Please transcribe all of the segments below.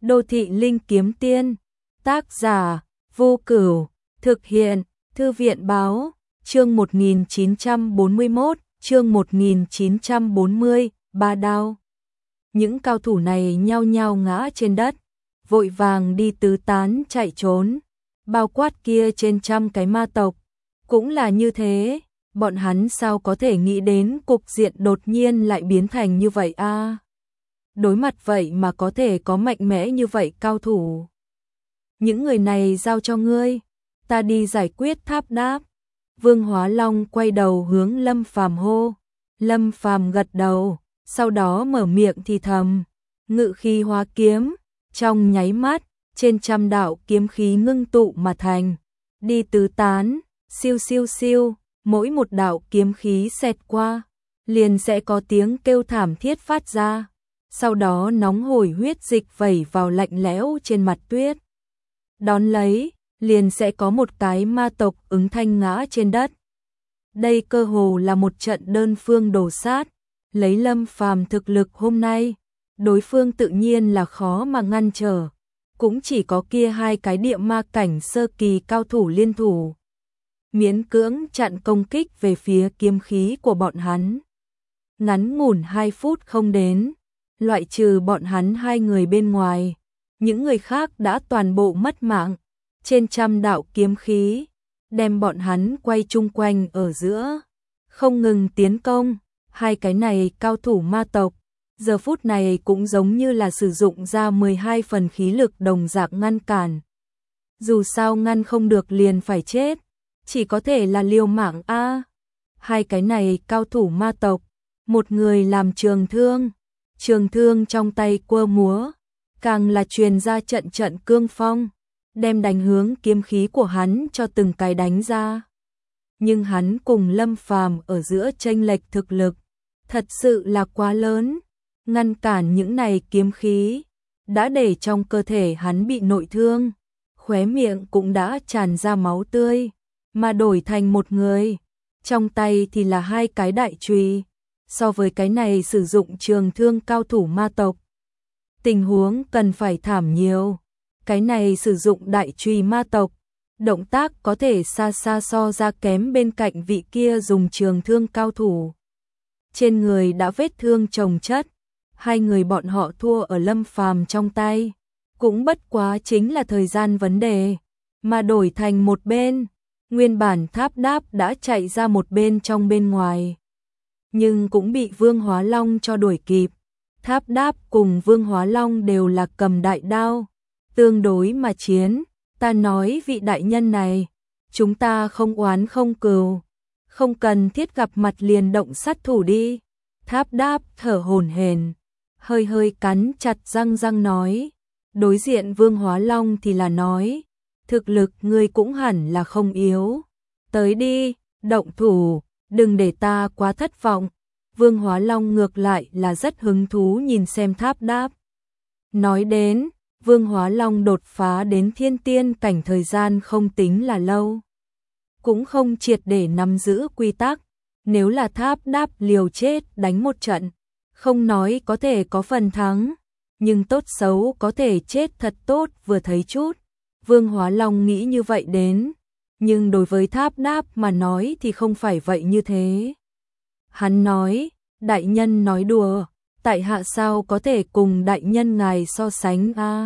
Đô thị linh kiếm tiên, tác giả, Vô Cửu, thực hiện, Thư viện báo, chương 1941, chương 1940, ba đao. Những cao thủ này nhao nhao ngã trên đất, vội vàng đi tứ tán chạy trốn, bao quát kia trên trăm cái ma tộc. Cũng là như thế, bọn hắn sao có thể nghĩ đến cục diện đột nhiên lại biến thành như vậy a? Đối mặt vậy mà có thể có mạnh mẽ như vậy cao thủ. Những người này giao cho ngươi, ta đi giải quyết Tháp Đáp. Vương Hóa Long quay đầu hướng Lâm Phàm hô. Lâm Phàm gật đầu, sau đó mở miệng thì thầm, ngự khí hóa kiếm, trong nháy mắt, trên trăm đạo kiếm khí ngưng tụ mà thành, đi tứ tán, siêu siêu siêu, mỗi một đạo kiếm khí xẹt qua, liền sẽ có tiếng kêu thảm thiết phát ra, sau đó nóng hổi huyết dịch vẩy vào lạnh lẽo trên mặt tuyết. Đón lấy, liền sẽ có một cái ma tộc ứng thanh ngã trên đất. Đây cơ hồ là một trận đơn phương đổ sát, lấy Lâm Phàm thực lực hôm nay, đối phương tự nhiên là khó mà ngăn trở, cũng chỉ có kia hai cái địa ma cảnh sơ kỳ cao thủ liên thủ, miễn cưỡng chặn công kích về phía kiếm khí của bọn hắn. Ngắn ngủn 2 phút không đến, loại trừ bọn hắn hai người bên ngoài, những người khác đã toàn bộ mất mạng, trên trăm đạo kiếm khí, đem bọn hắn quay chung quanh ở giữa, không ngừng tiến công. Hai cái này cao thủ ma tộc, giờ phút này cũng giống như là sử dụng ra 12 phần khí lực đồng dạng ngăn cản. Dù sao ngăn không được liền phải chết, chỉ có thể là liều mạng a. Hai cái này cao thủ ma tộc, một người làm trường thương trong tay quơ múa, càng là truyền ra trận trận cương phong, đem đánh hướng kiếm khí của hắn cho từng cái đánh ra. Nhưng hắn cùng Lâm Phàm ở giữa chênh lệch thực lực thật sự là quá lớn, ngăn cản những này kiếm khí, đã để trong cơ thể hắn bị nội thương, khóe miệng cũng đã tràn ra máu tươi, mà đổi thành một người, trong tay thì là hai cái đại chùy. So với cái này sử dụng trường thương cao thủ ma tộc, tình huống cần phải thảm nhiều. Cái này sử dụng đại chùy ma tộc, động tác có thể xa xa so ra kém bên cạnh vị kia dùng trường thương cao thủ. Trên người đã vết thương chồng chất, hai người bọn họ thua ở Lâm Phàm trong tay, cũng bất quá chính là thời gian vấn đề, mà đổi thành một bên, nguyên bản Tháp Đáp đã chạy ra một bên trong bên ngoài, nhưng cũng bị Vương Hóa Long cho đuổi kịp. Tháp Đáp cùng Vương Hóa Long đều là cầm đại đao, tương đối mà chiến. Ta nói vị đại nhân này, chúng ta không oán không cừu, không cần thiết gặp mặt liền động sát thủ đi. Tháp Đáp thở hổn hển, hơi hơi cắn chặt răng nói. Đối diện Vương Hóa Long thì là nói, thực lực ngươi cũng hẳn là không yếu, tới đi, động thủ, đừng để ta quá thất vọng. Vương Hóa Long ngược lại là rất hứng thú nhìn xem Tháp Đáp. Nói đến, Vương Hóa Long đột phá đến thiên tiên cảnh thời gian không tính là lâu, cũng không triệt để nắm giữ quy tắc, nếu là Tháp Đáp liều chết đánh một trận, không nói có thể có phần thắng, nhưng tốt xấu có thể chết thật tốt vừa thấy chút. Vương Hóa Long nghĩ như vậy đến, nhưng đối với Tháp Đáp mà nói thì không phải vậy như thế. Hắn nói, đại nhân nói đùa, tại hạ sao có thể cùng đại nhân ngài so sánh a?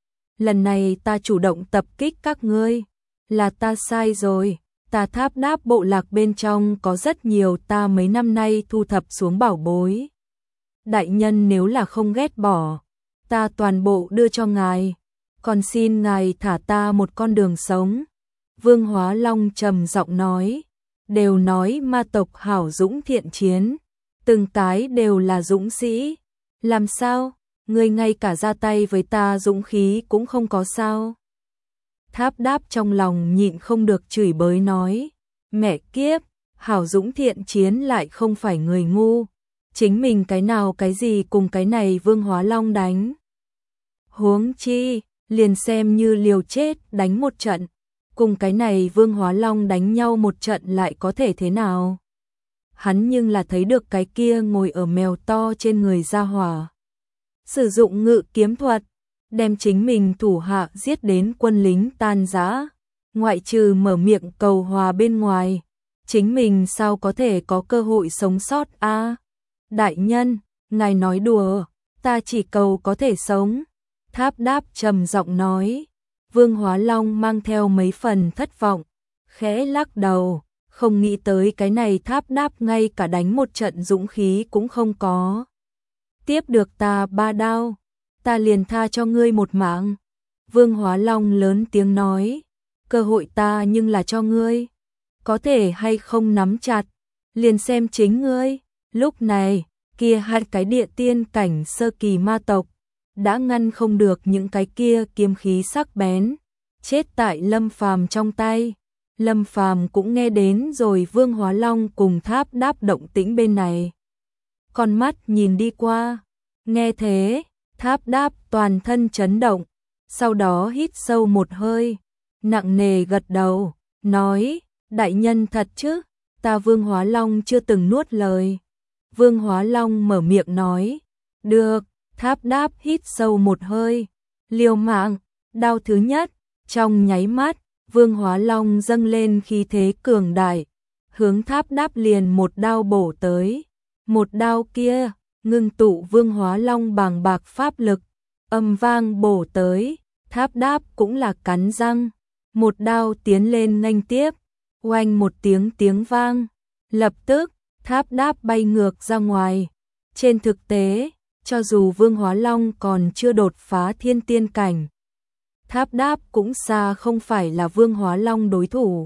Lần này ta chủ động tập kích các ngươi, là ta sai rồi, ta Tháp Đáp bộ lạc bên trong có rất nhiều ta mấy năm nay thu thập xuống bảo bối. Đại nhân nếu là không ghét bỏ, ta toàn bộ đưa cho ngài, còn xin ngài thả ta một con đường sống. Vương Hóa Long trầm giọng nói, đều nói ma tộc hảo dũng thiện chiến, từng cái đều là dũng sĩ, làm sao, ngươi ngay cả ra tay với ta dũng khí cũng không có sao? Tháp Đáp trong lòng nhịn không được chửi bới nói, mẹ kiếp, hảo dũng thiện chiến lại không phải người ngu, chính mình cái nào cái gì cùng cái này Vương Hóa Long đánh. Huống chi, liền xem như liều chết đánh một trận, cùng cái này Vương Hóa Long đánh nhau một trận lại có thể thế nào? Hắn nhưng là thấy được cái kia ngồi ở mèo to trên người ra hỏa, sử dụng ngự kiếm thuật, đem chính mình thủ hạ giết đến quân lính tan rã, ngoại trừ mở miệng cầu hòa bên ngoài, chính mình sao có thể có cơ hội sống sót a? Đại nhân, ngài nói đùa, ta chỉ cầu có thể sống. Tháp Đáp trầm giọng nói. Vương Hóa Long mang theo mấy phần thất vọng, khẽ lắc đầu, không nghĩ tới cái này Tháp Đáp ngay cả đánh một trận dũng khí cũng không có. Tiếp được ta 3 đao, ta liền tha cho ngươi một mạng. Vương Hóa Long lớn tiếng nói, cơ hội ta nhưng là cho ngươi, có thể hay không nắm chặt, liền xem chính ngươi. Lúc này, kia hai cái địa tiên cảnh sơ kỳ ma tộc đã ngăn không được những cái kia kiếm khí sắc bén, chết tại Lâm Phàm trong tay. Lâm Phàm cũng nghe đến rồi Vương Hóa Long cùng Tháp Đáp động tĩnh bên này. Con mắt nhìn đi qua, nghe thế, Tháp Đáp toàn thân chấn động, sau đó hít sâu một hơi, nặng nề gật đầu, nói, đại nhân thật chứ, ta Vương Hóa Long chưa từng nuốt lời. Vương Hóa Long mở miệng nói, được. Tháp Đáp hít sâu một hơi, liều mạng, đao thứ nhất, trong nháy mắt, Vương Hóa Long dâng lên khí thế cường đại, hướng Tháp Đáp liền một đao bổ tới. Một đao kia, ngưng tụ Vương Hóa Long bàng bạc pháp lực, âm vang bổ tới, Tháp Đáp cũng là cắn răng, một đao tiến lên nghênh tiếp, oanh một tiếng vang, lập tức, Tháp Đáp bay ngược ra ngoài. Trên thực tế, cho dù Vương Hóa Long còn chưa đột phá thiên tiên cảnh, Tháp Đáp cũng xa không phải là Vương Hóa Long đối thủ.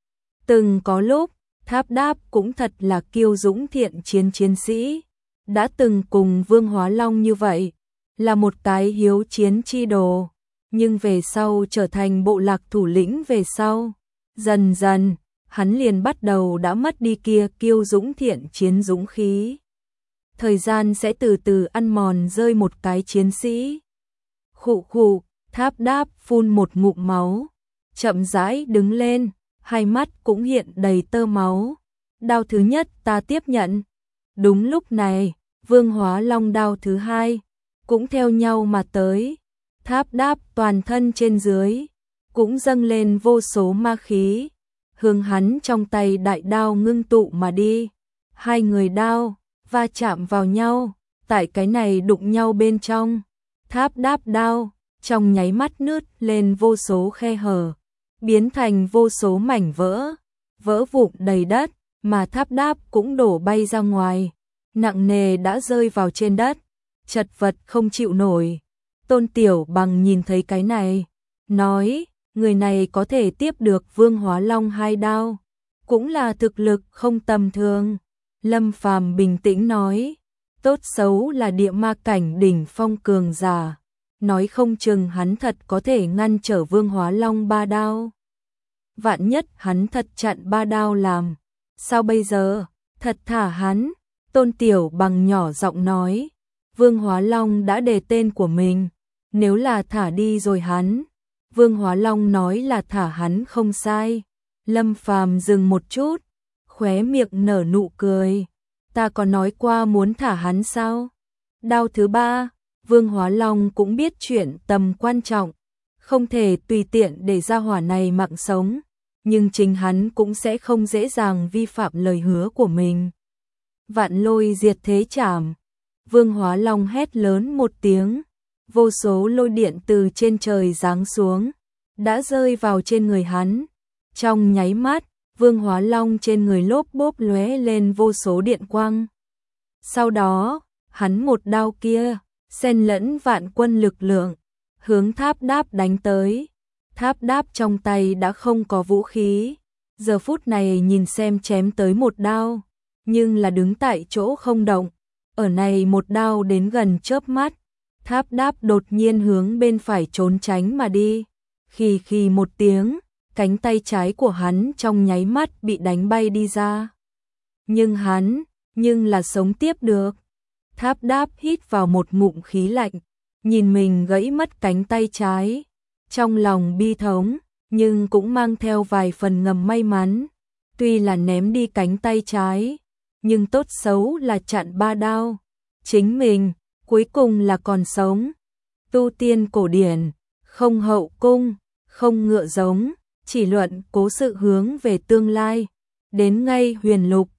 Từng có lúc, Tháp Đáp cũng thật là kiêu dũng thiện chiến sĩ, đã từng cùng Vương Hóa Long như vậy, là một cái hiếu chiến chi đồ, nhưng về sau trở thành bộ lạc thủ lĩnh về sau, dần dần, hắn liền bắt đầu đã mất đi kia kiêu dũng thiện chiến dũng khí. Thời gian sẽ từ từ ăn mòn rơi một cái chiến sĩ. Khụ khụ, Tháp Đáp phun một ngụm máu, chậm rãi đứng lên, hai mắt cũng hiện đầy tơ máu. Đao thứ nhất ta tiếp nhận. Đúng lúc này, Vương Hóa Long đao thứ hai cũng theo nhau mà tới. Tháp Đáp toàn thân trên dưới cũng dâng lên vô số ma khí, hướng hắn trong tay đại đao ngưng tụ mà đi. Hai người đao va chạm vào nhau, tại cái này đụng nhau bên trong, Tháp Đáp đao trong nháy mắt nứt lên vô số khe hở, biến thành vô số mảnh vỡ, vỡ vụn đầy đất, mà Tháp Đáp cũng đổ bay ra ngoài, nặng nề đã rơi vào trên đất, chật vật không chịu nổi. Tôn Tiểu Bằng nhìn thấy cái này, nói, người này có thể tiếp được Vương Hóa Long hai đao, cũng là thực lực không tầm thường. Lâm Phàm bình tĩnh nói, tốt xấu là địa ma cảnh đỉnh phong cường giả, nói không chừng hắn thật có thể ngăn trở Vương Hóa Long ba đao. Vạn nhất hắn thật chặn ba đao làm, sao bây giờ, thật thả hắn. Tôn Tiểu Bằng nhỏ giọng nói, Vương Hóa Long đã đề tên của mình, nếu là thả đi rồi hắn. Vương Hóa Long nói là thả hắn không sai. Lâm Phàm dừng một chút, khóe miệng nở nụ cười, ta có nói qua muốn thả hắn sao? Đao thứ ba, Vương Hóa Long cũng biết chuyện tầm quan trọng, không thể tùy tiện để ra hỏa này mạng sống, nhưng chính hắn cũng sẽ không dễ dàng vi phạm lời hứa của mình. Vạn lôi diệt thế trảm, Vương Hóa Long hét lớn một tiếng, vô số lôi điện từ trên trời giáng xuống, đã rơi vào trên người hắn. Trong nháy mắt, Vương Hóa Long trên người lốp bốp lóe lên vô số điện quang. Sau đó, hắn một đao kia, xen lẫn vạn quân lực lượng, hướng Tháp Đáp đánh tới. Tháp Đáp trong tay đã không có vũ khí, giờ phút này nhìn xem chém tới một đao, nhưng là đứng tại chỗ không động. Ở này một đao đến gần chớp mắt, Tháp Đáp đột nhiên hướng bên phải trốn tránh mà đi. Khì khì một tiếng, cánh tay trái của hắn trong nháy mắt bị đánh bay đi ra. Nhưng là sống tiếp được. Tháp Đáp hít vào một ngụm khí lạnh, nhìn mình gãy mất cánh tay trái, trong lòng bi thống, nhưng cũng mang theo vài phần ngầm may mắn. Tuy là ném đi cánh tay trái, nhưng tốt xấu là chặn ba đao, chính mình cuối cùng là còn sống. tu tiên cổ điển, không hậu cung, không ngựa giống, chỉ luận cố sự hướng về tương lai. Đến ngay huyền lục,